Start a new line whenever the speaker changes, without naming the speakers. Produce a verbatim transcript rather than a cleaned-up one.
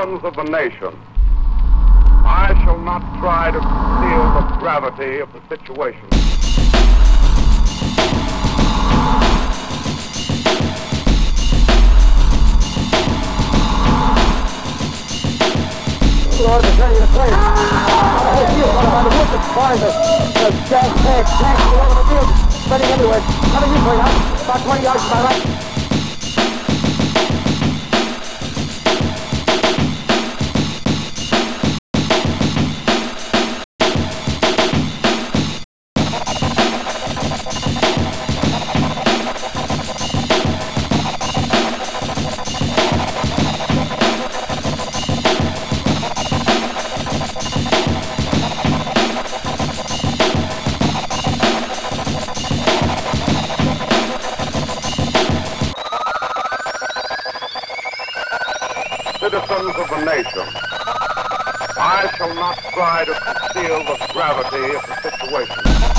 Citizens of the nation, I shall not try to conceal the gravity of the situation.
Lord, they're ready to play. I hope you want to look at find the, the gas tanks, tanks all over the field, spreading everywhere. Coming this way now, about twenty yards to my right.
Citizens of the nation, I shall not try to conceal the gravity of the situation.